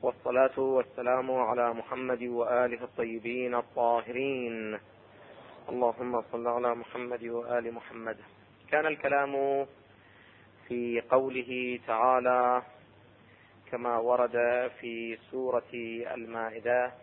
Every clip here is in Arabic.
والصلاة والسلام على محمد وآله الطيبين الطاهرين. اللهم صل على محمد وآل محمد. كان الكلام في قوله تعالى كما ورد في سورة المائدة: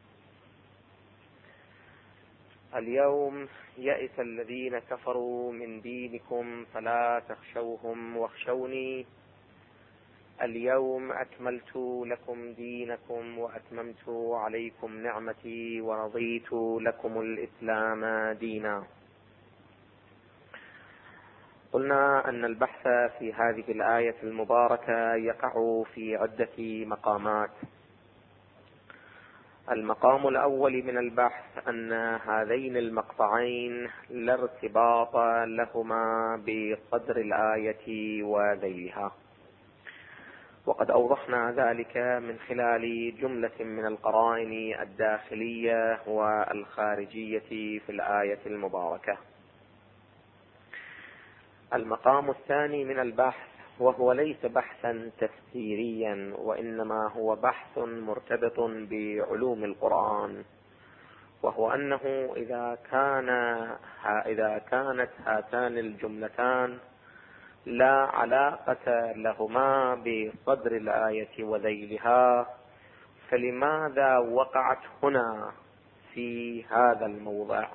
اليوم يئس الذين كفروا من دينكم فلا تخشوهم واخشوني اليوم أكملت لكم دينكم وأتممت عليكم نعمتي ورضيت لكم الإسلام دينا. قلنا أن البحث في هذه الآية المباركة يقع في عدة مقامات. المقام الأول من البحث أن هذين المقطعين لا ارتباط لهما بصدر الآية وذيلها، وقد أوضحنا ذلك من خلال جملة من القرائن الداخلية والخارجية في الآية المباركة. المقام الثاني من البحث، وهو ليس بحثا تفسيريا وإنما هو بحث مرتبط بعلوم القرآن، وهو أنه إذا كانت هاتان الجملتان لا علاقة لهما بصدر الآية وذيلها، فلماذا وقعت هنا في هذا الموضع؟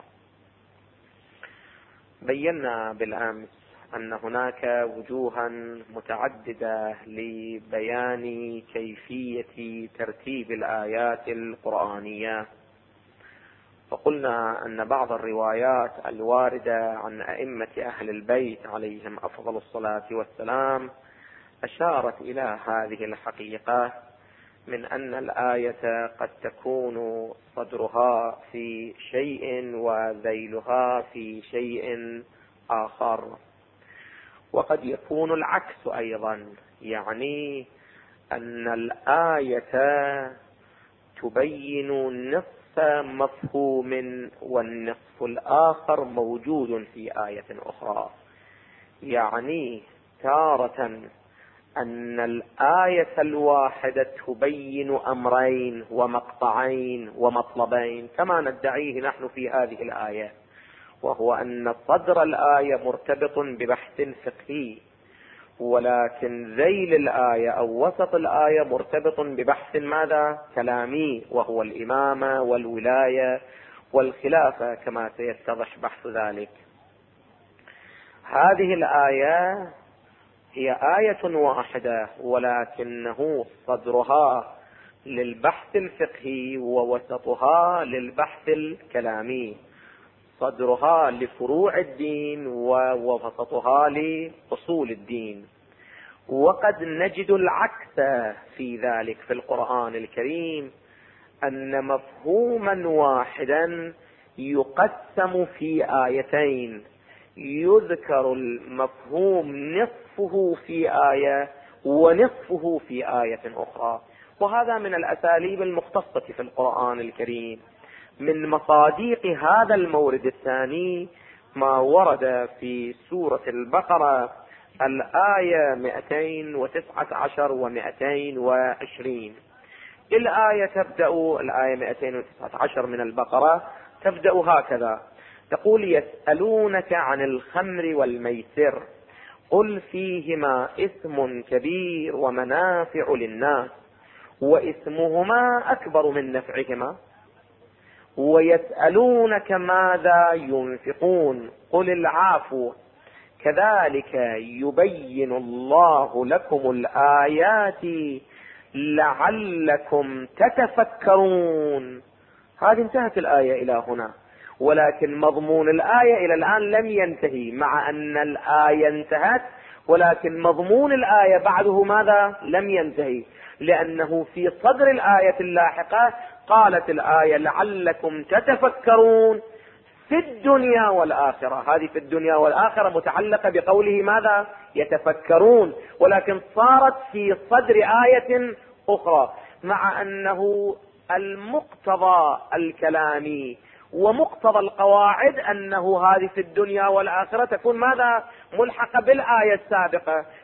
بينا بالأمس أن هناك وجوها متعددة لبيان كيفية ترتيب الآيات القرآنية، وقلنا أن بعض الروايات الواردة عن أئمة أهل البيت عليهم أفضل الصلاة والسلام أشارت إلى هذه الحقيقة، من أن الآية قد تكون صدرها في شيء وذيلها في شيء آخر، وقد يكون العكس أيضا، يعني أن الآية تبين نصف مفهوم والنصف الآخر موجود في آية أخرى. يعني تارة أن الآية الواحدة تبين أمرين ومقطعين ومطلبين كما ندعيه نحن في هذه الآية، وهو أن صدر الآية مرتبط ببحث فقهي، ولكن ذيل الآية أو وسط الآية مرتبط ببحث ماذا؟ كلامي، وهو الإمامة والولاية والخلافة كما سيتضح بحث ذلك. هذه الآية هي آية واحدة، ولكنه صدرها للبحث الفقهي ووسطها للبحث الكلامي، صدرها لفروع الدين ووسطها لأصول الدين. وقد نجد العكس في ذلك في القرآن الكريم، أن مفهوما واحدا يقسم في آيتين، يذكر المفهوم نصفه في آية ونصفه في آية أخرى، وهذا من الأساليب المختصة في القرآن الكريم. من مصادق هذا المورد الثاني ما ورد في سورة البقرة الآية 219 و220. الآية 219 من البقرة تبدأ هكذا، تقول: يسألونك عن الخمر والميسر قل فيهما إثم كبير ومنافع للناس وإثمهما أكبر من نفعهما ويسألونك ماذا ينفقون قل العفو كذلك يبين الله لكم الآيات لعلكم تتفكرون. هذه انتهت الآية إلى هنا، ولكن مضمون الآية إلى الآن لم ينتهي، مع أن الآية انتهت ولكن مضمون الآية بعده ماذا؟ لم ينتهي، لأنه في صدر الآية اللاحقة قالت الآية لعلكم تتفكرون في الدنيا والآخرة. هذه في الدنيا والآخرة متعلقة بقوله ماذا؟ يتفكرون، ولكن صارت في صدر آية أخرى، مع أنه المقتضى الكلامي ومقتضى القواعد أنه هذه في الدنيا والآخرة تكون ماذا؟ ملحقة بالآية السابقة،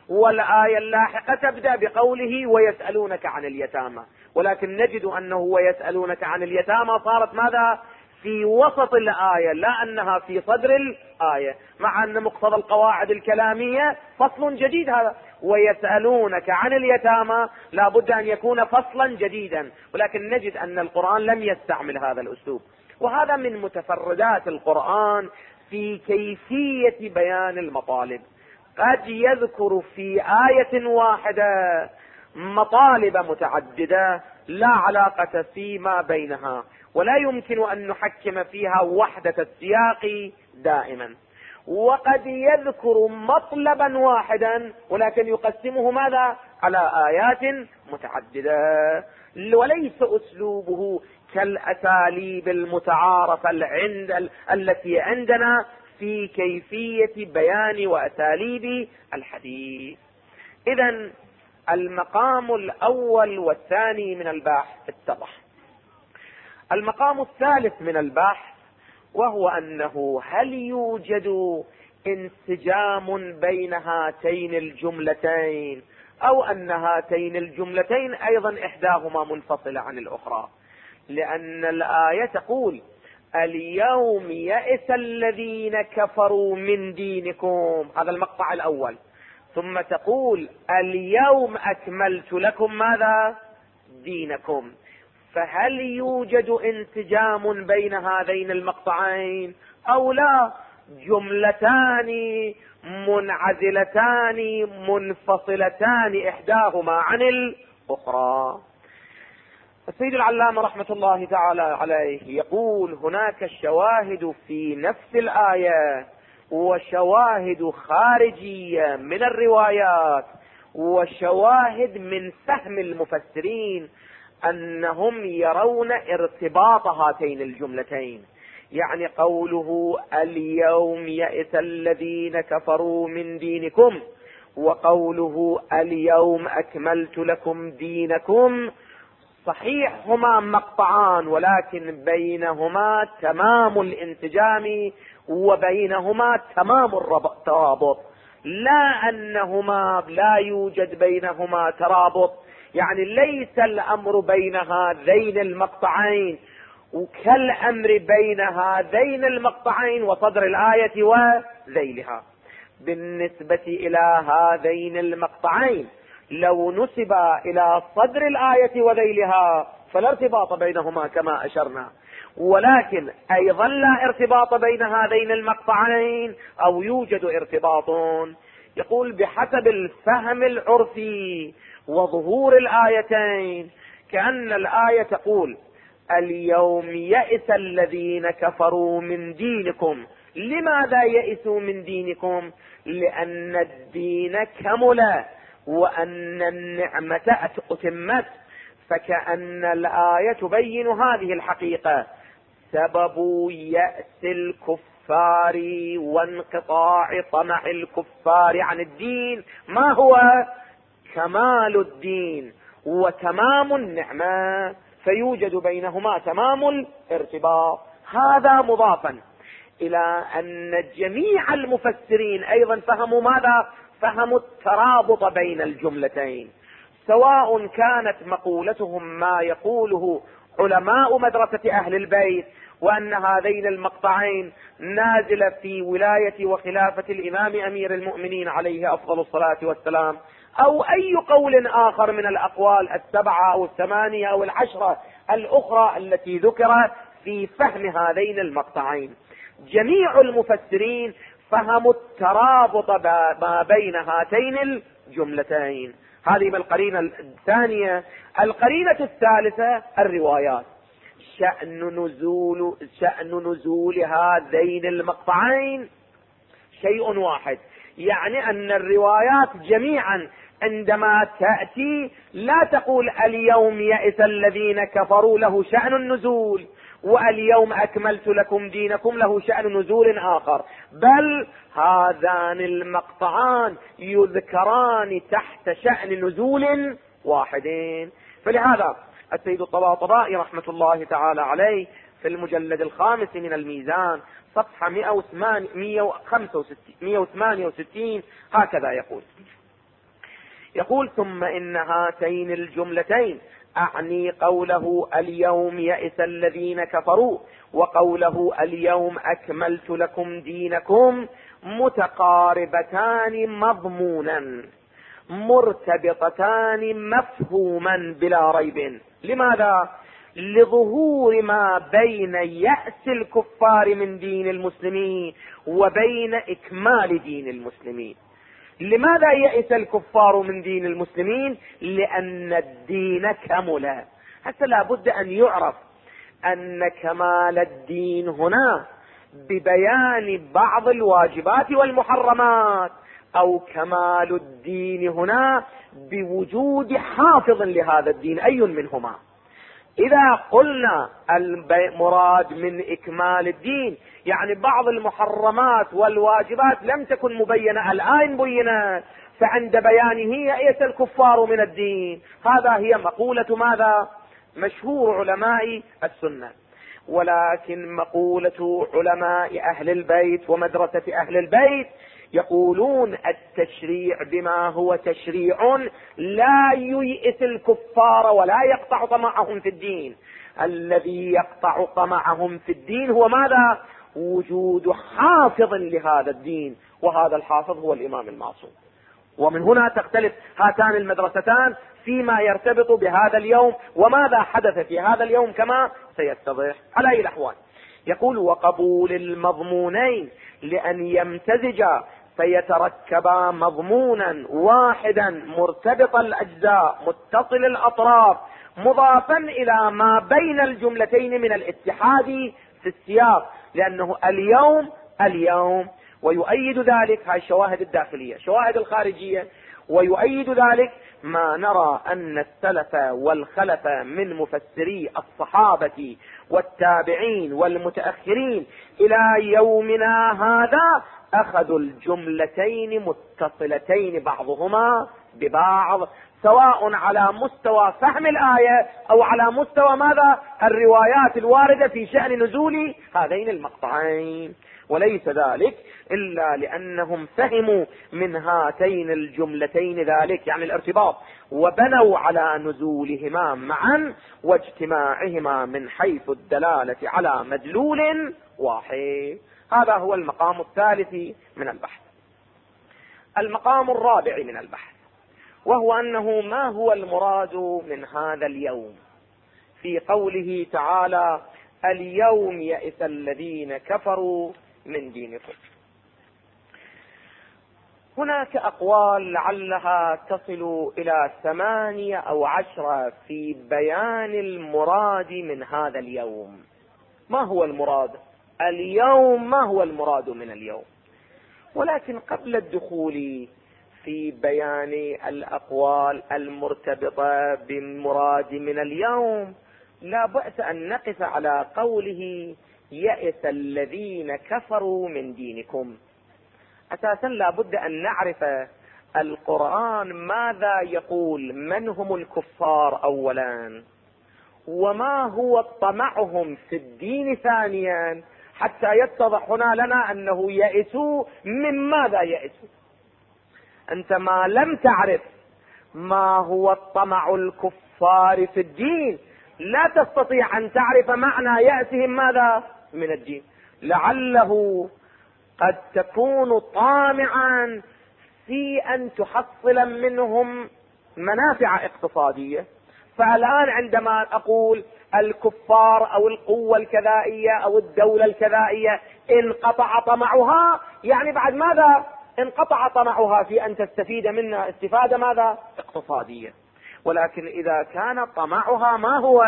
والآية اللاحقة تبدأ بقوله ويسألونك عن اليتامى، ولكن نجد أنه ويسألونك عن اليتامى صارت ماذا؟ في وسط الآية، لا أنها في صدر الآية، مع أن مقتضى القواعد الكلامية فصل جديد هذا. ويسألونك عن اليتامى لا بد أن يكون فصلا جديدا، ولكن نجد أن القرآن لم يستعمل هذا الأسلوب، وهذا من متفردات القرآن في كيفية بيان المطالب. قد يذكر في آية واحدة مطالب متعددة لا علاقة فيما بينها، ولا يمكن أن نحكم فيها وحدة السياق دائما. وقد يذكر مطلبا واحدا ولكن يقسمه ماذا؟ على آيات متعددة، وليس أسلوبه كالأساليب المتعارفة التي عندنا في كيفية بيان وأساليب الحديث. إذن المقام الأول والثاني من البحث اتضح. المقام الثالث من البحث وهو أنه هل يوجد انسجام بين هاتين الجملتين، أو أن هاتين الجملتين أيضا إحداهما منفصلة عن الأخرى، لأن الآية تقول اليوم يئس الذين كفروا من دينكم، هذا المقطع الأول، ثم تقول اليوم أكملت لكم ماذا؟ دينكم. فهل يوجد انسجام بين هذين المقطعين أو لا؟ جملتان منعزلتان منفصلتان إحداهما عن الأخرى. السيد العلامة رحمة الله تعالى عليه يقول هناك شواهد في نفس الآية وشواهد خارجية من الروايات وشواهد من فهم المفسرين أنهم يرون ارتباط هاتين الجملتين، يعني قوله اليوم يئس الذين كفروا من دينكم وقوله اليوم أكملت لكم دينكم، صحيح هما مقطعان ولكن بينهما تمام الانسجام وبينهما تمام الترابط، لا أنهما لا يوجد بينهما ترابط، يعني ليس الأمر بين هذين المقطعين وكالأمر بين هذين المقطعين وصدر الآية وذيلها. بالنسبة إلى هذين المقطعين لو نسب إلى صدر الآية وذيلها فلا ارتباط بينهما كما أشرنا، ولكن أيضا لا ارتباط بين هذين المقطعين أو يوجد ارتباط. يقول بحسب الفهم العرفي وظهور الآيتين كأن الآية تقول اليوم يئس الذين كفروا من دينكم. لماذا يئسوا من دينكم؟ لأن الدين كمل وأن النعمة أتمت، فكأن الآية تبين هذه الحقيقة. سبب يأس الكفار وانقطاع طمع الكفار عن الدين ما هو؟ كمال الدين وتمام النعمة، فيوجد بينهما تمام الارتباط. هذا مضافا إلى أن جميع المفسرين أيضا فهموا ماذا؟ فهموا الترابط بين الجملتين، سواء كانت مقولتهم ما يقوله علماء مدرسة أهل البيت وأن هذين المقطعين نازلة في ولاية وخلافة الإمام أمير المؤمنين عليه أفضل الصلاة والسلام، أو أي قول آخر من الأقوال السبعة أو الثمانية أو العشرة الأخرى التي ذكرت في فهم هذين المقطعين. جميع المفسرين فهموا الترابط ما بين هاتين الجملتين. هذه القرينة الثانية. القرينة الثالثة الروايات. شأن نزول هذين المقطعين شيء واحد، يعني أن الروايات جميعا عندما تأتي لا تقول اليوم يئس الذين كفروا له شأن النزول واليوم أكملت لكم دينكم له شأن نزول آخر، بل هذان المقطعان يذكران تحت شأن نزول واحدين. فلهذا السيد الطباطبائي رحمة الله تعالى عليه في المجلد الخامس من الميزان صفحة 168 هكذا يقول: يقول ثم إن هاتين الجملتين، أعني قوله اليوم يئس الذين كفروا وقوله اليوم أكملت لكم دينكم، متقاربتان مضمونا مرتبطتان مفهوما بلا ريب. لماذا؟ لظهور ما بين يأس الكفار من دين المسلمين وبين إكمال دين المسلمين. لماذا يئس الكفار من دين المسلمين؟ لأن الدين كمل. حتى لا بد أن يعرف أن كمال الدين هنا ببيان بعض الواجبات والمحرمات، أو كمال الدين هنا بوجود حافظ لهذا الدين، أي منهما؟ إذا قلنا المراد من إكمال الدين يعني بعض المحرمات والواجبات لم تكن مبينة الآن بينت، فعند بيانه يئس الكفار من الدين. هذا هي مقولة ماذا؟ مشهور علماء السنة. ولكن مقولة علماء أهل البيت ومدرسة أهل البيت يقولون التشريع بما هو تشريع لا ييئس الكفار ولا يقطع طمعهم في الدين. الذي يقطع طمعهم في الدين هو ماذا؟ وجود حافظ لهذا الدين، وهذا الحافظ هو الإمام المعصوم. ومن هنا تختلف هاتان المدرستان فيما يرتبط بهذا اليوم وماذا حدث في هذا اليوم كما سيتضح. على أي الأحوال يقول وقبول المضمونين لأن يمتزجا فيتركبا مضمونا واحدا مرتبط الأجزاء متصل الأطراف مضافا إلى ما بين الجملتين من الاتحاد في السياق، لأنه اليوم ويؤيد ذلك هاي الشواهد الداخلية. شواهد الخارجية ويؤيد ذلك ما نرى أن السلف والخلف من مفسري الصحابة والتابعين والمتأخرين إلى يومنا هذا أخذوا الجملتين متصلتين بعضهما ببعض، سواء على مستوى فهم الآية أو على مستوى ماذا؟ الروايات الواردة في شأن نزول هذين المقطعين. وليس ذلك إلا لأنهم فهموا من هاتين الجملتين ذلك يعني الارتباط، وبنوا على نزولهما معا واجتماعهما من حيث الدلالة على مدلول واحد. هذا هو المقام الثالث من البحث. المقام الرابع من البحث وهو أنه ما هو المراد من هذا اليوم في قوله تعالى اليوم يئس الذين كفروا من دينكم. هناك أقوال لعلها تصل إلى 8 أو 10 في بيان المراد من هذا اليوم. ما هو المراد اليوم؟ ما هو المراد من اليوم؟ ولكن قبل الدخول في بيان الأقوال المرتبطة بالمراد من اليوم لا بأس أن نقف على قوله يئس الذين كفروا من دينكم. أساسا لا بد أن نعرف القرآن ماذا يقول، من هم الكفار أولا، وما هو طمعهم في الدين ثانيا، حتى يتضح هنا لنا أنه يئسوا من ماذا يئسوا. أنت ما لم تعرف ما هو الطمع الكفار في الدين لا تستطيع أن تعرف معنى يأسهم ماذا من الدين. لعله قد تكون طامعا في أن تحصل منهم منافع اقتصادية. فالآن عندما أقول الكفار أو القوة الكذائية أو الدولة الكذائية انقطع طمعها، يعني بعد ماذا؟ انقطع طمعها في أن تستفيد منها استفادة ماذا؟ اقتصادية. ولكن إذا كان طمعها ما هو؟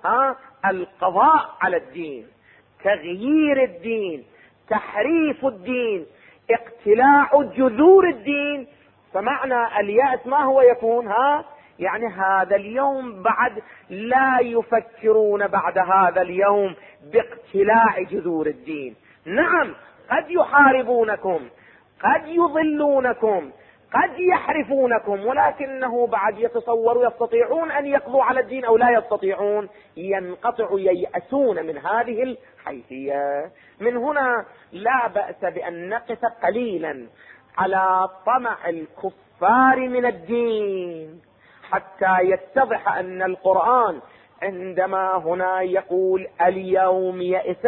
القضاء على الدين، تغيير الدين، تحريف الدين، اقتلاع جذور الدين، فمعنى اليأس ما هو يكون؟ يعني هذا اليوم بعد لا يفكرون بعد هذا اليوم باقتلاع جذور الدين. نعم قد يحاربونكم، قد يضلونكم، قد يحرفونكم، ولكنه بعد يستطيعون أن يقضوا على الدين أو لا يستطيعون، ينقطع ييأسون من هذه الحيثية. من هنا لا بأس بأن نقف قليلا على طمع الكفار الكفار من الدين، حتى يتضح أن القرآن عندما هنا يقول اليوم يئس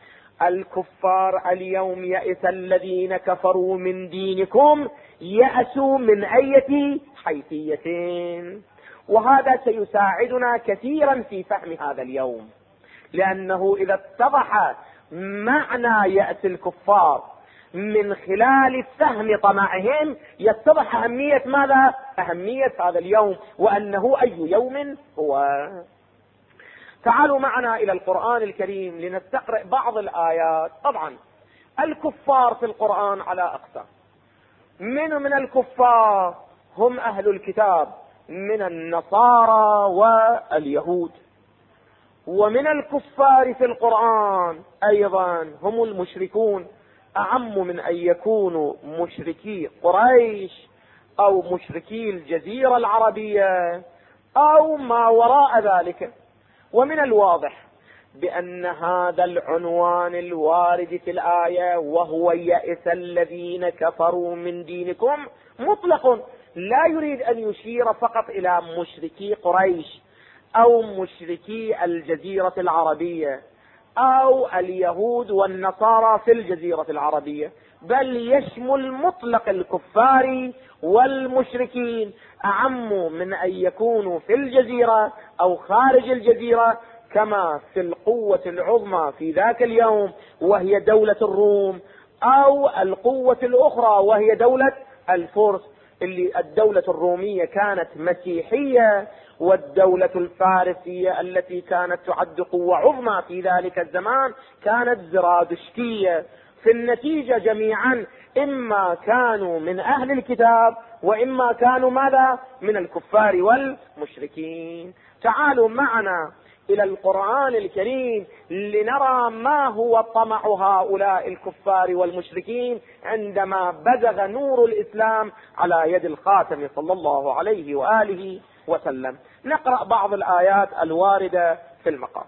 الكفار، اليوم يئس الذين كفروا من دينكم، يأسوا من أي حيثية. وهذا سيساعدنا كثيرا في فهم هذا اليوم، لأنه إذا اتضح معنى يأس الكفار من خلال فهم طمعهم يتضح أهمية ماذا؟ أهمية هذا اليوم، وأنه أي يوم هو. تعالوا معنا إلى القرآن الكريم لنستقرأ بعض الآيات. طبعا الكفار في القرآن على أقسام. من الكفار هم أهل الكتاب من النصارى واليهود، ومن الكفار في القرآن أيضا هم المشركون، أعم من أن يكونوا مشركي قريش أو مشركي الجزيرة العربية أو ما وراء ذلك. ومن الواضح بأن هذا العنوان الوارد في الآية وهو يئس الذين كفروا من دينكم مطلق، لا يريد أن يشير فقط إلى مشركي قريش أو مشركي الجزيرة العربية أو اليهود والنصارى في الجزيرة العربية، بل يشمل مطلق الكفار والمشركين، أعم من أن يكونوا في الجزيرة أو خارج الجزيرة، كما في القوة العظمى في ذاك اليوم وهي دولة الروم، أو القوة الأخرى وهي دولة الفرس، اللي الدولة الرومية كانت مسيحية، والدولة الفارسية التي كانت تعد قوة عظمى في ذلك الزمان كانت زرادشتية. في النتيجة جميعا إما كانوا من أهل الكتاب وإما كانوا ماذا؟ من الكفار والمشركين. تعالوا معنا إلى القرآن الكريم لنرى ما هو طمع هؤلاء الكفار والمشركين عندما بزغ نور الإسلام على يد الخاتم صلى الله عليه وآله وسلم. نقرأ بعض الآيات الواردة في المقام.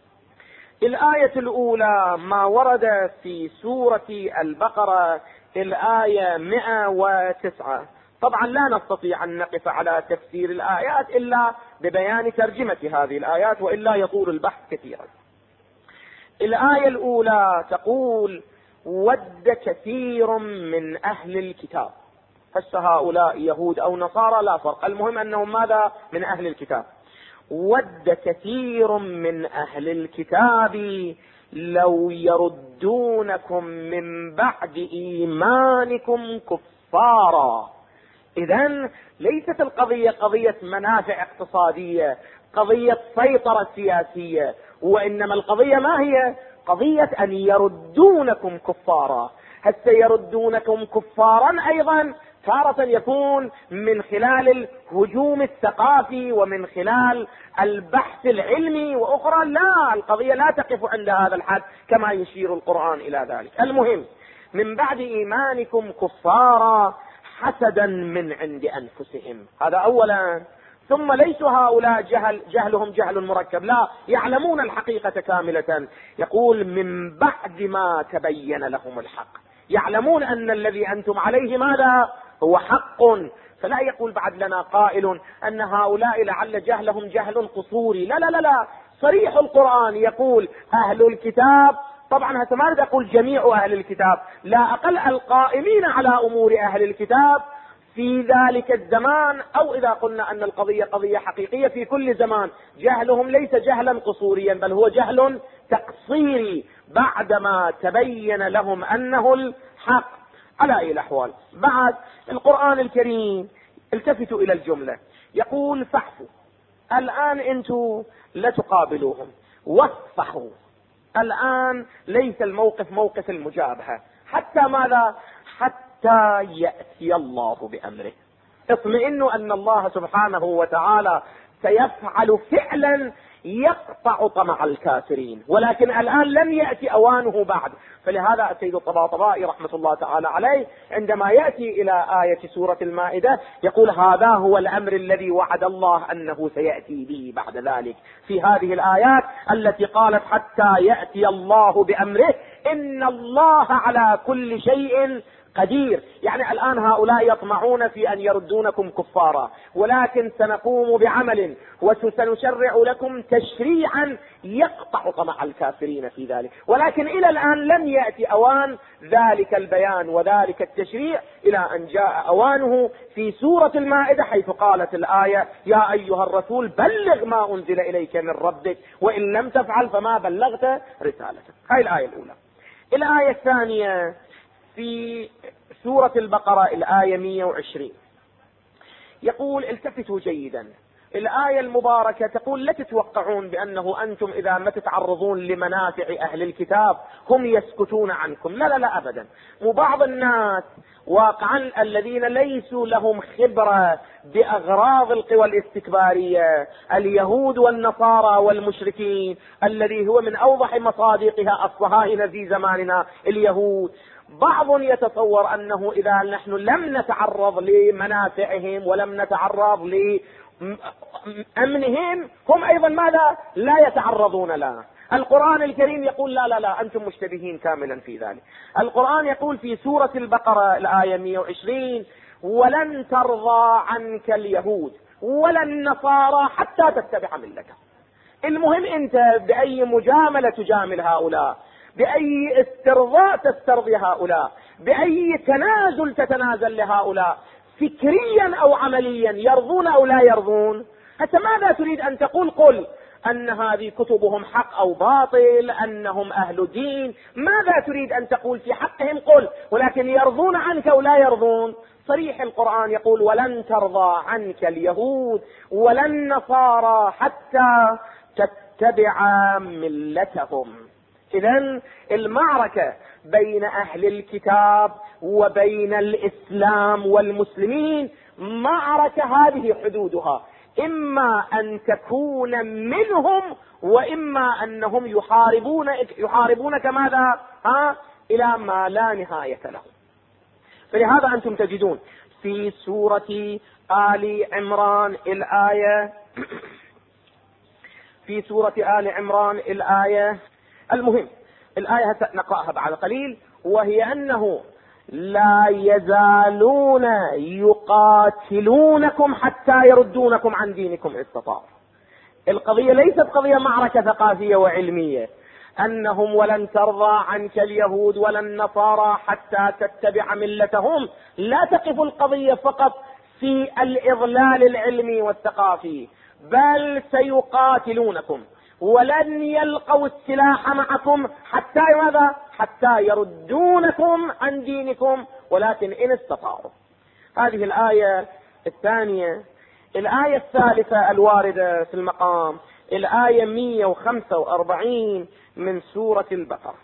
الآية الأولى ما ورد في سورة البقرة، الآية 109. طبعا لا نستطيع أن نقف على تفسير الآيات إلا ببيان ترجمة هذه الآيات، وإلا يطول البحث كثيرا. الآية الأولى تقول: ود كثير من أهل الكتاب. هؤلاء يهود أو نصارى لا فرق، المهم أنهم ماذا؟ من أهل الكتاب. ود كثير من أهل الكتاب لو يردونكم من بعد إيمانكم كفارا. إذن ليست القضية قضية منافع اقتصادية، قضية سيطرة سياسية، وإنما القضية ما هي؟ قضية أن يردونكم كفارا. هل سيردونكم كفارا أيضا تارة يكون من خلال الهجوم الثقافي ومن خلال البحث العلمي، وأخرى لا، القضية لا تقف عند هذا الحد كما يشير القرآن إلى ذلك. المهم من بعد إيمانكم كفارا حسدا من عند أنفسهم، هذا أولا. ثم ليس هؤلاء جهلهم جهل مركب، لا، يعلمون الحقيقة كاملة. يقول من بعد ما تبين لهم الحق، يعلمون أن الذي أنتم عليه ماذا؟ هو حق. فلا يقول بعد لنا قائل أن هؤلاء لعل جهلهم جهل قصوري، لا لا لا لا، صريح القرآن يقول أهل الكتاب. طبعا هذا ما يقول جميع أهل الكتاب، لا أقل القائمين على أمور أهل الكتاب في ذلك الزمان، أو إذا قلنا أن القضية قضية حقيقية في كل زمان، جهلهم ليس جهلا قصوريا بل هو جهل تقصيري بعدما تبين لهم أنه الحق. على أي الأحوال، بعد القرآن الكريم التفتوا إلى الجملة، يقول فاعفوا. الآن أنتم لا تقابلوهم، واصفحوا. الآن ليس الموقف موقف المجابهة، حتى ماذا؟ حتى يأتي الله بأمره. اطمئنوا أن الله سبحانه وتعالى سيفعل فعلا يقطع طمع الكافرين، ولكن الآن لم يأتي أوانه بعد. فلهذا السيد الطباطبائي رحمة الله تعالى عليه عندما يأتي إلى آية سورة المائدة يقول هذا هو الأمر الذي وعد الله أنه سيأتي به بعد ذلك. في هذه الآيات التي قالت حتى يأتي الله بأمره، إن الله على كل شيء قدير. يعني الآن هؤلاء يطمعون في أن يردونكم كفارا، ولكن سنقوم بعمل وسنشرع لكم تشريعا يقطع طمع الكافرين في ذلك. ولكن إلى الآن لم يأتي أوان ذلك البيان وذلك التشريع، إلى أن جاء أوانه في سورة المائدة، حيث قالت الآية: يا أيها الرسول بلغ ما أنزل إليك من ربك وإن لم تفعل فما بلغت رسالته. هاي الآية الأولى. الآية الثانية في سورة البقرة، الآية 120، يقول: التفتوا جيدا، الآية المباركة تقول: لا تتوقعون بأنه أنتم إذا ما تتعرضون لمنافع أهل الكتاب هم يسكتون عنكم. لا لا لا أبدا. وبعض الناس واقعا الذين ليسوا لهم خبرة بأغراض القوى الاستكبارية، اليهود والنصارى والمشركين، الذي هو من أوضح مصادقها الصهاينة في زماننا اليهود، بعض يتصور أنه إذا نحن لم نتعرض لمنافعهم ولم نتعرض لأمنهم هم أيضا ماذا؟ لا يتعرضون له. القرآن الكريم يقول: لا لا لا، أنتم مشتبهين كاملا في ذلك. القرآن يقول في سورة البقرة الآية 120: ولن ترضى عنك اليهود ولا النصارى حتى تتبع ملتهم. المهم أنت بأي مجاملة تجامل هؤلاء، بأي استرضاء تسترضي هؤلاء، بأي تنازل تتنازل لهؤلاء، فكريا أو عمليا، يرضون أو لا يرضون. حتى ماذا تريد أن تقول؟ قل أن هذه كتبهم حق أو باطل، أنهم أهل دين. ماذا تريد أن تقول في حقهم؟ قل. ولكن يرضون عنك أو لا يرضون؟ صريح القرآن يقول: ولن ترضى عنك اليهود ولا النصارى حتى تتبع ملتهم. إذن المعركة بين أهل الكتاب وبين الإسلام والمسلمين معركة هذه حدودها، إما أن تكون منهم وإما أنهم يحاربونك ماذا؟ إلى ما لا نهاية له. فلهذا أنتم تجدون في سورة آل عمران الآية في سورة آل عمران الآية، المهم الآية نقرأها بعد قليل، وهي أنه لا يزالون يقاتلونكم حتى يردونكم عن دينكم استطاعوا. القضية ليست قضية معركة ثقافية وعلمية، أنهم ولن ترضى عنك اليهود ولا النصارى حتى تتبع ملتهم. لا تقف القضية فقط في الإضلال العلمي والثقافي، بل سيقاتلونكم ولن يلقوا السلاح معكم حتى ماذا؟ حتى يردونكم عن دينكم، ولكن إن استطاعوا. هذه الآية الثانية. الآية الثالثة الواردة في المقام، الآية 145 من سورة البقرة،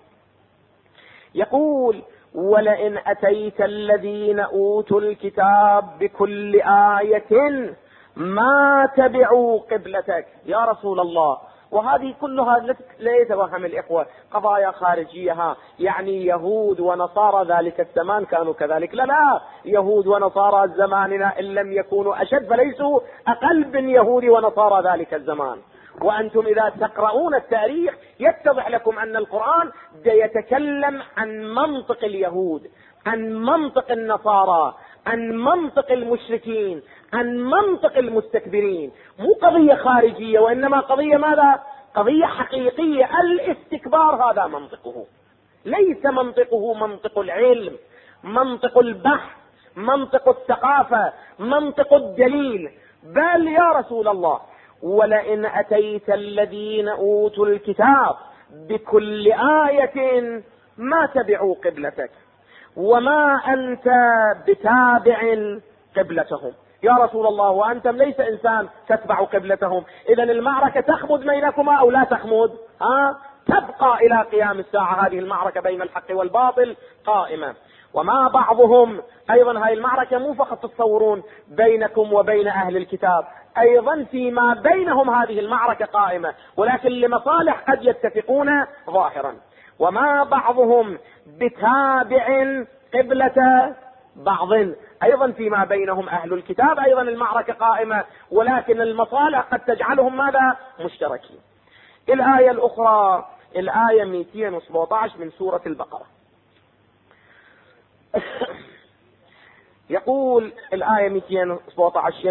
يقول: ولئن أتيت الذين أوتوا الكتاب بكل آية ما تبعوا قبلتك. يا رسول الله، وهذه كلها لا يتوهم الإخوة قضايا خارجية، يعني يهود ونصارى ذلك الزمان كانوا كذلك. لا لا، يهود ونصارى زماننا إن لم يكونوا أشد فليسوا أقل من يهود ونصارى ذلك الزمان. وأنتم إذا تقرؤون التاريخ يتضح لكم أن القرآن يتكلم عن منطق اليهود، عن منطق النصارى، عن منطق المشركين، عن منطق المستكبرين. مو قضية خارجية، وإنما قضية ماذا؟ قضية حقيقية. الاستكبار هذا منطقه، ليس منطقه منطق العلم، منطق البحث، منطق الثقافة، منطق الدليل. بل يا رسول الله، ولئن أتيت الذين أوتوا الكتاب بكل آية ما تبعوا قبلتك وما أنت بتابع قبلتهم. يا رسول الله، وأنتم ليس إنسان تتبع قبلتهم. إذا المعركة تخمد بينكما أو لا تخمد؟ تبقى إلى قيام الساعة هذه المعركة بين الحق والباطل قائمة. وما بعضهم أيضا، هذه المعركة مو فقط تتصورون بينكم وبين أهل الكتاب، أيضا فيما بينهم هذه المعركة قائمة، ولكن لمصالح قد يتفقون ظاهرا. وما بعضهم بتابع قبلة بعض، أيضا فيما بينهم أهل الكتاب أيضا المعركة قائمة، ولكن المصالح قد تجعلهم ماذا؟ مشتركين. الآية الأخرى، الآية 217 من سورة البقرة، يقول الآية 217: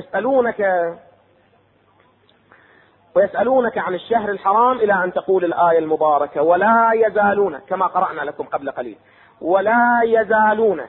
ويسألونك عن الشهر الحرام إلى أن تقول الآية المباركة: ولا يزالون، كما قرأنا لكم قبل قليل، ولا يزالون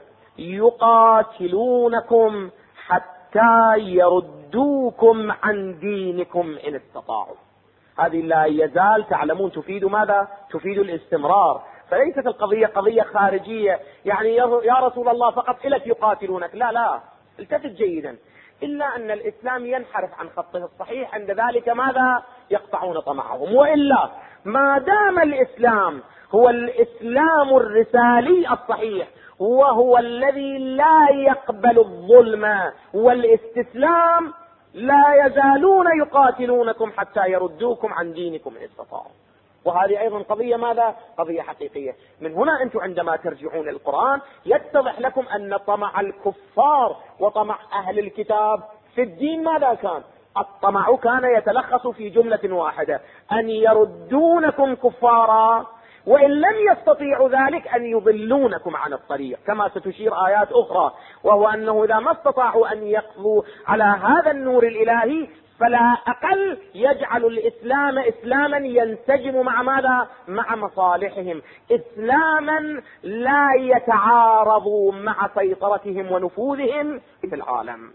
يقاتلونكم حتى يردوكم عن دينكم إن استطاعوا. هذه لا يزال تعلمون تفيد ماذا؟ تفيد الاستمرار، فليست القضية قضية خارجية، يعني يا رسول الله فقط إلك يقاتلونك، لا، التفت جيدا، إلا أن الإسلام ينحرف عن خطه الصحيح، عند ذلك ماذا؟ يقطعون طمعهم. وإلا ما دام الإسلام هو الإسلام الرسالي الصحيح، وهو الذي لا يقبل الظلم والاستسلام، لا يزالون يقاتلونكم حتى يردوكم عن دينكم إن استطاعوا. وهذه أيضا قضية ماذا؟ قضية حقيقية. من هنا أنتم عندما ترجعون القرآن يتضح لكم أن طمع الكفار وطمع أهل الكتاب في الدين ماذا كان؟ الطمع كان يتلخص في جملة واحدة: أن يردونكم كفارا، وإن لم يستطيعوا ذلك أن يضلونكم عن الطريق، كما ستشير آيات أخرى، وهو أنه إذا ما استطاعوا أن يقضوا على هذا النور الإلهي فلا أقل يجعل الإسلام إسلاما ينسجم مع ماذا؟ مع مصالحهم، إسلاما لا يتعارض مع سيطرتهم ونفوذهم في العالم.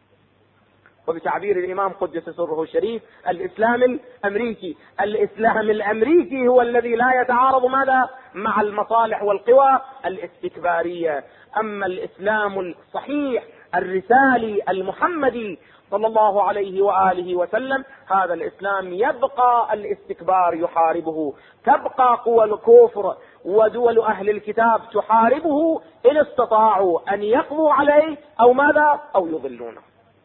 وبتعبير الإمام قدس سره الشريف: الإسلام الأمريكي. الإسلام الأمريكي هو الذي لا يتعارض ماذا؟ مع المصالح والقوى الاستكبارية. أما الإسلام الصحيح الرسالي المحمدي صلى الله عليه وآله وسلم، هذا الإسلام يبقى الاستكبار يحاربه، تبقى قوى الكفر ودول أهل الكتاب تحاربه إن استطاعوا أن يقضوا عليه أو ماذا؟ أو يضلونه.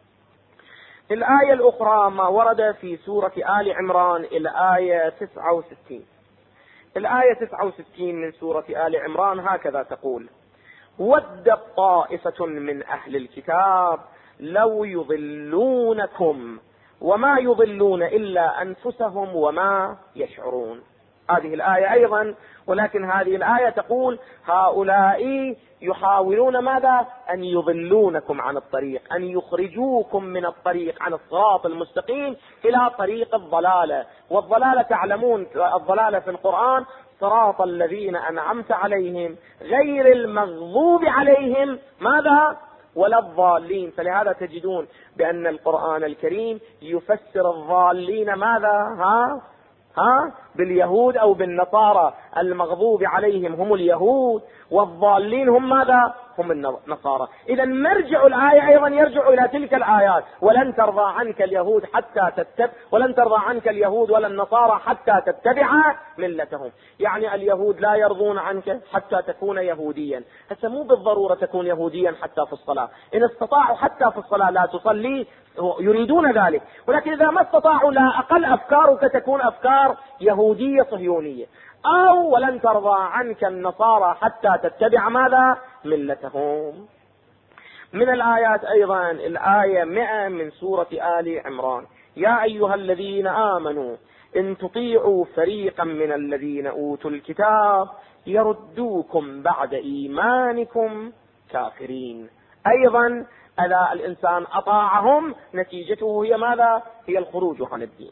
الآية الأخرى ما ورد في سورة آل عمران، الآية 69. الآية 69 من سورة آل عمران هكذا تقول: ودت طائفة من أهل الكتاب لو يضلونكم وما يضلون إلا أنفسهم وما يشعرون. هذه الآية أيضا، ولكن هذه الآية تقول هؤلاء يحاولون ماذا؟ أن يضلونكم عن الطريق، أن يخرجوكم من الطريق عن الصراط المستقيم إلى طريق الضلالة. والضلالة تعلمون الضلالة في القرآن: صراط الذين أنعمت عليهم غير المغضوب عليهم ماذا؟ ولا الضالين. فلهذا تجدون بأن القرآن الكريم يفسر الضالين ماذا؟ باليهود أو بالنصارى. المغضوب عليهم هم اليهود، والضالين هم ماذا؟ هم النصارى. إذا مرجع الآية أيضا يرجع إلى تلك الآيات: ولن ترضى عنك اليهود ولن ترضى عنك اليهود ولا النصارى حتى تتبع ملتهم. يعني اليهود لا يرضون عنك حتى تكون يهوديا. هسه مو بالضرورة تكون يهوديا حتى في الصلاة، إن استطاعوا حتى في الصلاة لا تصلي يريدون ذلك، ولكن إذا ما استطاعوا لا أقل أفكارك تكون أفكار يهودية صهيونية. أو ولن ترضى عنك النصارى حتى تتبع ماذا؟ ملتهم. من الآيات أيضا الآية 100 من سورة آل عمران: يا أيها الذين آمنوا إن تطيعوا فريقا من الذين أوتوا الكتاب يردوكم بعد إيمانكم كافرين. أيضا إذا الإنسان أطاعهم نتيجته هي ماذا؟ هي الخروج عن الدين.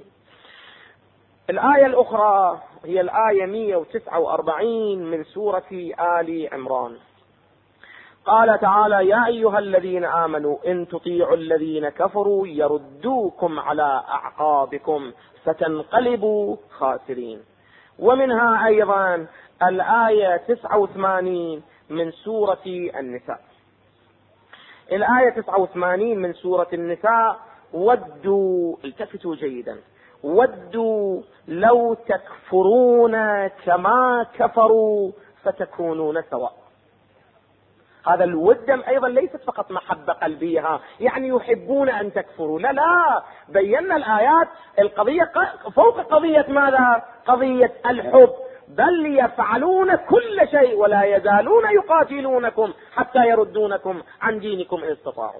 الآية الأخرى هي الآية 149 من سورة آل عمران. قال تعالى: يا أيها الذين آمنوا إن تطيعوا الذين كفروا يردوكم على أعقابكم فتنقلبوا خاسرين. ومنها أيضا الآية 89 من سورة النساء. الآية 89 من سورة النساء: ودوا، التفتوا جيدا، ودوا لو تكفرون كما كفروا فتكونون سواء. هذا الود أيضا ليست فقط محبة قلبية، يعني يحبون أن تكفروا، لا، بينا الآيات القضية فوق قضية ماذا؟ قضية الحب، بل يفعلون كل شيء ولا يزالون يقاتلونكم حتى يردونكم عن دينكم إن استطاعوا.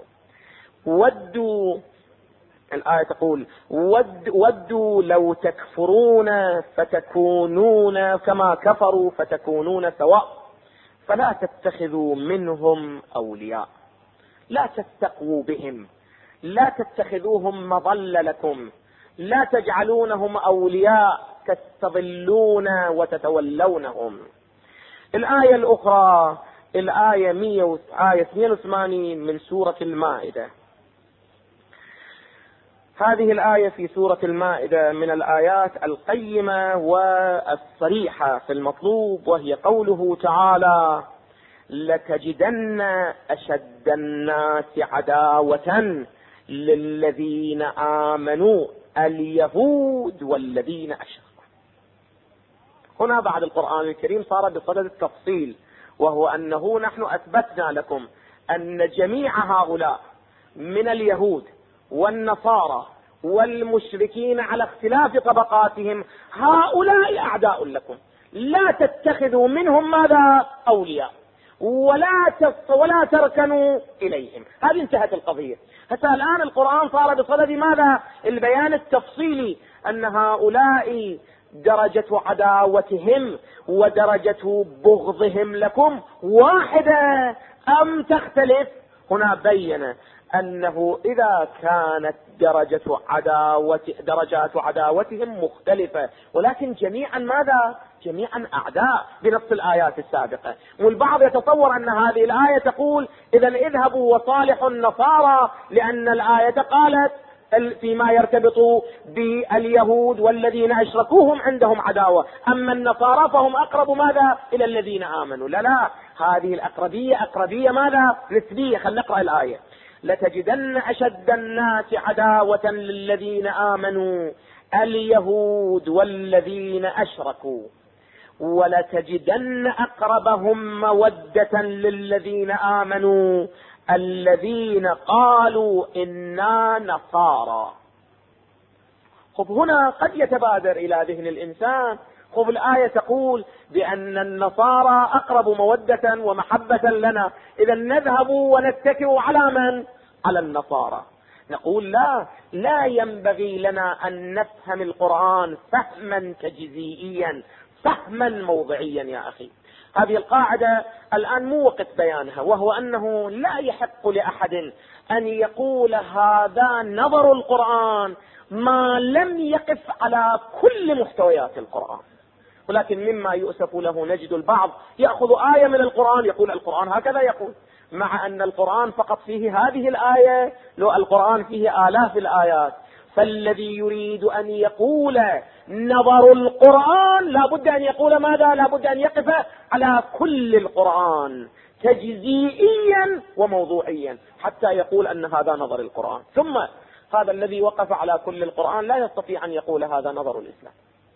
ودوا، الآية تقول: ودوا لو تكفرون فتكونون كما كفروا فتكونون سواء. فلا تتخذوا منهم أولياء، لا تستقووا بهم، لا تتخذوهم مظل لكم، لا تجعلونهم أولياء تستظلون وتتولونهم. الآية الأخرى الآية 82 من سورة المائدة. هذه الآية في سورة المائدة من الآيات القيمة والصريحة في المطلوب، وهي قوله تعالى: لتجدن أشد الناس عداوة للذين آمنوا اليهود والذين أشركوا. هنا بعد القرآن الكريم صار بصدد التفصيل، وهو أنه نحن أثبتنا لكم أن جميع هؤلاء من اليهود والنصارى والمشركين على اختلاف طبقاتهم هؤلاء أعداء لكم، لا تتخذوا منهم ماذا؟ أولياء، ولا تركنوا إليهم. هذه انتهت القضية. حتى الآن القرآن صار بصدد ماذا؟ البيان التفصيلي، أن هؤلاء درجة عداوتهم ودرجة بغضهم لكم واحدة أم تختلف؟ هنا بين أنه إذا كانت درجات عداوتهم مختلفة، ولكن جميعا ماذا؟ جميعا أعداء بنص الآيات السابقة. والبعض يتصور أن هذه الآية تقول إذا اذهبوا وصالحوا النصارى، لأن الآية قالت فيما يرتبط باليهود والذين أشركوهم عندهم عداوة، أما النصارى فهم أقرب ماذا؟ إلى الذين آمنوا. لا، هذه الأقربية أقربية ماذا؟ نسبية. خلينا نقرأ الآية: لتجدن أشد الناس عداوة للذين آمنوا اليهود والذين أشركوا ولتجدن أقربهم مودة للذين آمنوا الذين قالوا إنا نصارى. هنا قد يتبادر إلى ذهن الإنسان الآية تقول بأن النصارى أقرب مودة ومحبة لنا، إذا نذهب ونتكئ على من؟ على النصارى. نقول لا ينبغي لنا أن نفهم القرآن فهما تجزئيا، فهما موضعيا يا أخي. هذه القاعدة الآن مو وقت بيانها، وهو أنه لا يحق لأحد أن يقول هذا نظر القرآن ما لم يقف على كل محتويات القرآن. ولكن مما يؤسف له نجد البعض يأخذ آية من القرآن يقول القرآن هكذا يقول، مع أن القرآن فقط فيه هذه الآية، لو القرآن فيه آلاف الآيات. فالذي يريد أن يقول نظر القرآن لابد أن يقول ماذا؟ لابد أن يقف على كل القرآن تجزئيا وموضوعيا حتى يقول أن هذا نظر القرآن. ثم هذا الذي وقف على كل القرآن لا يستطيع أن يقول هذا نظر الإسلام،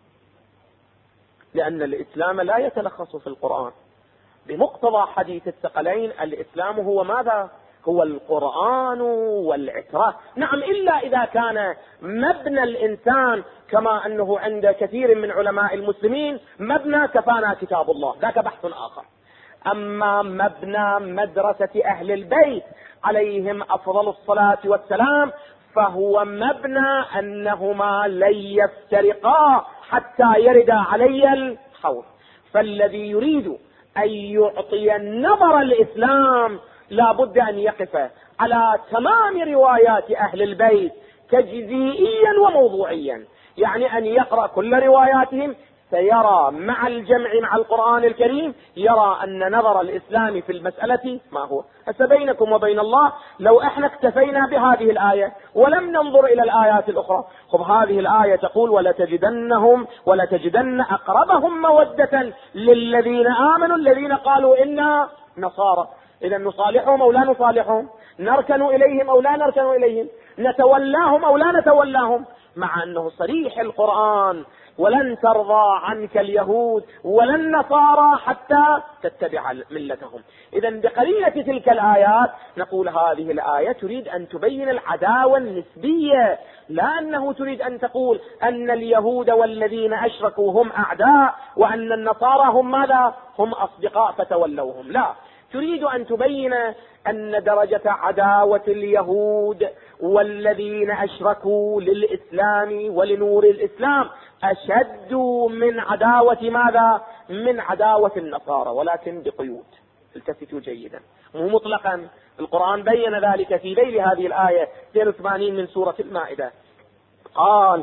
لأن الإسلام لا يتلخص في القرآن. بمقتضى حديث الثقلين الإسلام هو ماذا؟ هو القرآن والعترة. نعم، إلا إذا كان مبنى الإنسان كما أنه عند كثير من علماء المسلمين مبنى كفانا كتاب الله، ذاك بحث آخر. أما مبنى مدرسة أهل البيت عليهم أفضل الصلاة والسلام فهو مبنى أنهما لن يفترقا حتى يرد علي الحوض. فالذي يريد أن يعطي النظر الإسلام لا بد أن يقف على تمام روايات أهل البيت تجزئيا وموضوعيا، يعني أن يقرأ كل رواياتهم سيرى مع الجمع مع القرآن الكريم يرى أن نظر الإسلام في المسألة ما هو. هسه بينكم وبين الله لو احنا اكتفينا بهذه الآية ولم ننظر إلى الآيات الأخرى، هذه الآية تقول ولتجدن أقربهم مودة للذين آمنوا الذين قالوا إنا نصارى. إذا نصالحهم أو لا نصالحهم؟ نركن إليهم أو لا نركن إليهم؟ نتولاهم أو لا نتولاهم؟ مع أنه صريح القرآن ولن ترضى عنك اليهود ولا النصارى حتى تتبع ملتهم. إذا بقرينة تلك الآيات نقول هذه الآية تريد أن تبين العداوة النسبية، لا أنه تريد أن تقول أن اليهود والذين أشركوا هم أعداء وأن النصارى هم ماذا؟ هم أصدقاء فتولوهم. لا، تريد أن تبين أن درجة عداوة اليهود والذين أشركوا للإسلام ولنور الإسلام أشد من عداوة ماذا؟ من عداوة النصارى، ولكن بقيود. التفتوا جيدا، مو مطلقا. القرآن بين ذلك في ذيل هذه الآية 82 من سورة المائدة، قال: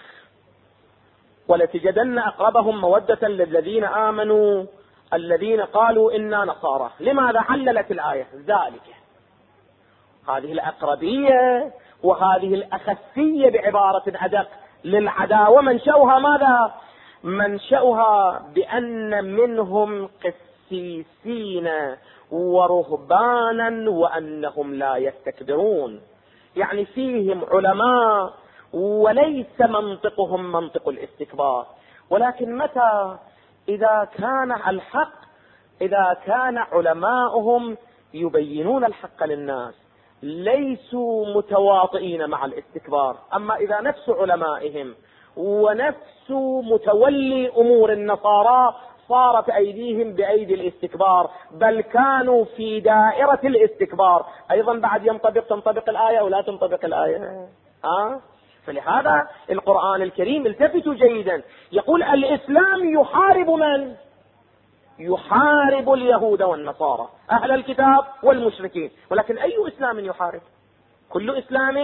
ولتجدن أقربهم مودة للذين آمنوا الذين قالوا إنا نصارى. لماذا عللت الآية ذلك؟ هذه الأقربية وهذه الأخسية بعبارة أدق للعداوة منشأها ماذا؟ منشأها بأن منهم قسيسين ورهبانا وأنهم لا يستكبرون، يعني فيهم علماء وليس منطقهم منطق الاستكبار. ولكن متى؟ إذا كان الحق، إذا كان علماؤهم يبينون الحق للناس ليسوا متواطئين مع الاستكبار. أما إذا نفس علمائهم ونفس متولي أمور النصارى صارت أيديهم بأيدي الاستكبار، بل كانوا في دائرة الاستكبار، أيضا بعد تنطبق الآية ولا تنطبق الآية؟ فلهذا القرآن الكريم، التفتوا جيدا، يقول الإسلام يحارب من؟ يحارب اليهود والنصارى، أهل الكتاب والمشركين. ولكن أي إسلام يحارب؟ كل إسلام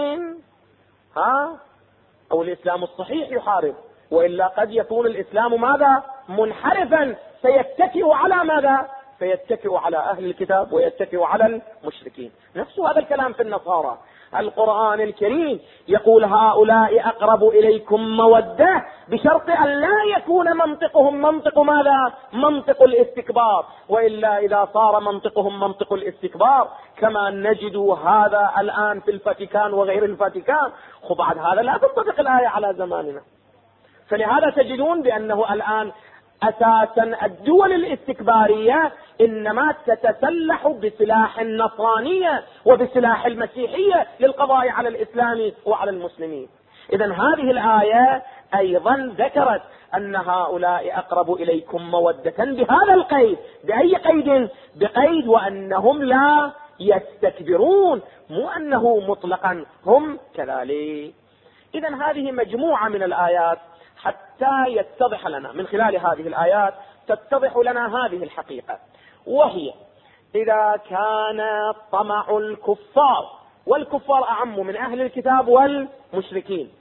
أو الإسلام الصحيح يحارب، وإلا قد يكون الإسلام ماذا؟ منحرفا، سيتكئ على ماذا؟ فيتكئ على أهل الكتاب ويتكئ على المشركين. نفس هذا الكلام في النصارى. القرآن الكريم يقول: هؤلاء أقرب إليكم مودة، بشرط أن لا يكون منطقهم منطق ماذا؟ منطق الاستكبار. وإلا إذا صار منطقهم منطق الاستكبار كما نجد هذا الآن في الفاتيكان وغير الفاتيكان، بعد هذا لا تنطبق الآية على زماننا. فلهذا تجدون بأنه الآن أساسا الدول الاستكبارية إنما تتسلح بسلاح النصرانية وبسلاح المسيحية للقضاء على الإسلام وعلى المسلمين. إذن هذه الآية أيضا ذكرت أن هؤلاء أقرب إليكم مودة بهذا القيد. بأي قيد؟ بقيد وأنهم لا يستكبرون، مو أنه مطلقا هم كذلك. إذن هذه مجموعة من الآيات حتى يتضح لنا من خلال هذه الآيات، تتضح لنا هذه الحقيقة، وهي: إذا كان طمع الكفار، والكفار أعم من أهل الكتاب والمشركين،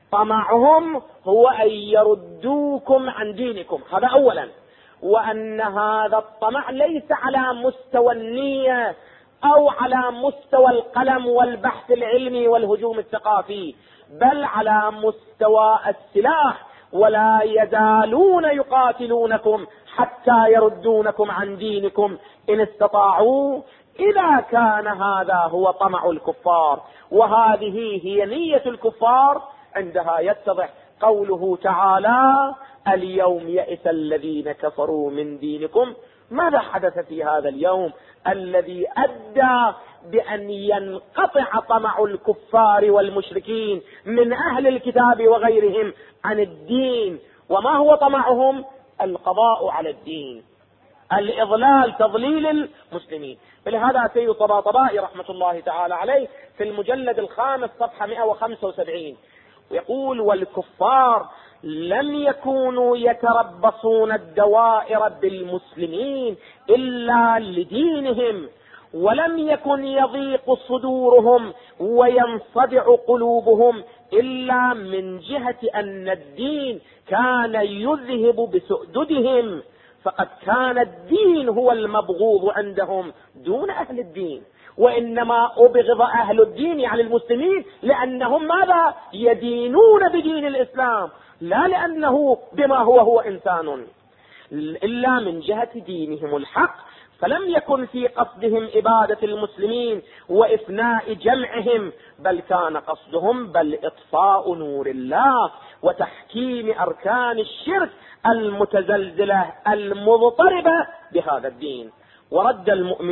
طمعهم هو أن يردوكم عن دينكم، هذا أولا، وأن هذا الطمع ليس على مستوى النية أو على مستوى القلم والبحث العلمي والهجوم الثقافي، بل على مستوى السلاح، ولا يزالون يقاتلونكم حتى يردونكم عن دينكم إن استطاعوا. إذا كان هذا هو طمع الكفار وهذه هي نية الكفار، عندها يتضح قوله تعالى: اليوم يئس الذين كفروا من دينكم. ماذا حدث في هذا اليوم الذي أدى بأن ينقطع طمع الكفار والمشركين من أهل الكتاب وغيرهم عن الدين؟ وما هو طمعهم؟ القضاء على الدين، الإضلال، تضليل المسلمين. فلهذا سيد طباطبائي رحمة الله تعالى عليه في المجلد الخامس صفحة 175 يقول: والكفار لم يكونوا يتربصون الدوائر بالمسلمين إلا لدينهم، ولم يكن يضيق صدورهم وينصدع قلوبهم إلا من جهة أن الدين كان يذهب بسؤددهم، فقد كان الدين هو المبغوض عندهم دون أهل الدين. وإنما أبغض أهل الدين يعني المسلمين لأنهم ماذا؟ يدينون بدين الإسلام، لا لأنه بما هو إنسان، إلا من جهة دينهم الحق. فلم يكن في قصدهم إبادة المسلمين وإفناء جمعهم، بل كان قصدهم إطفاء نور الله وتحكيم أركان الشرك المتزلزلة المضطربة بهذا الدين، ورد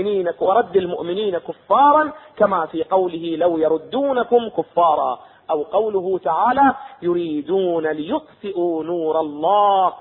المؤمنين كفارا، كما في قوله: لو يردونكم كفارا، أو قوله تعالى: يريدون ليطفئوا نور الله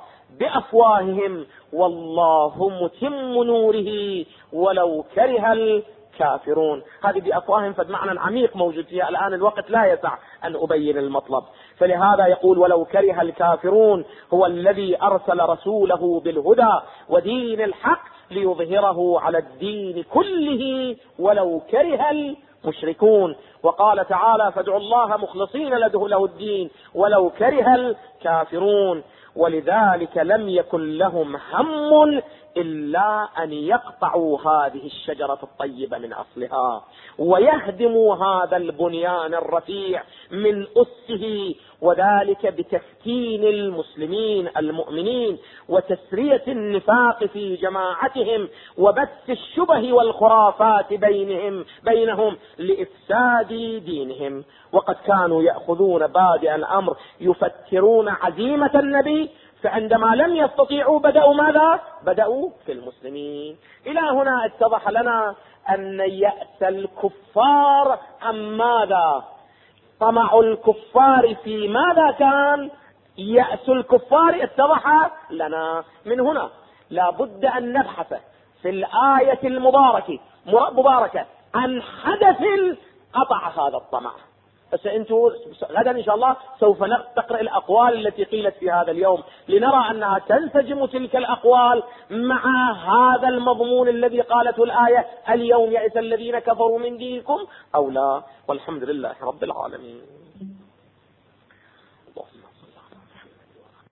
بأفواههم والله متم نوره ولو كره كافرون. هذه بأفواههم فد معنى عميق موجود فيها، الآن الوقت لا يسع أن أبين المطلب. فلهذا يقول ولو كره الكافرون هو الذي أرسل رسوله بالهدى ودين الحق ليظهره على الدين كله ولو كره المشركون. وقال تعالى فادعوا الله مخلصين له الدين ولو كره الكافرون. ولذلك لم يكن لهم هم إلا أن يقطعوا هذه الشجرة الطيبة من أصلها ويهدموا هذا البنيان الرفيع من أسه، وذلك بتفتين المسلمين المؤمنين وتسرية النفاق في جماعتهم وبث الشبه والخرافات بينهم لإفساد دينهم. وقد كانوا يأخذون بادئ الأمر يفترون عزيمة النبي، فعندما لم يستطيعوا بدأوا ماذا؟ بدأوا في المسلمين. إلى هنا اتضح لنا أن يأس الكفار عن ماذا؟ طمع الكفار في ماذا كان؟ يأس الكفار اتضح لنا. من هنا لا بد أن نبحث في الآية المباركة عن حدث قطع هذا الطمع. بس انتوا غدا ان شاء الله سوف نقرأ الاقوال التي قيلت في هذا اليوم لنرى انها تنسجم تلك الاقوال مع هذا المضمون الذي قالته الآية اليوم يئس الذين كفروا من دينكم او لا. والحمد لله رب العالمين.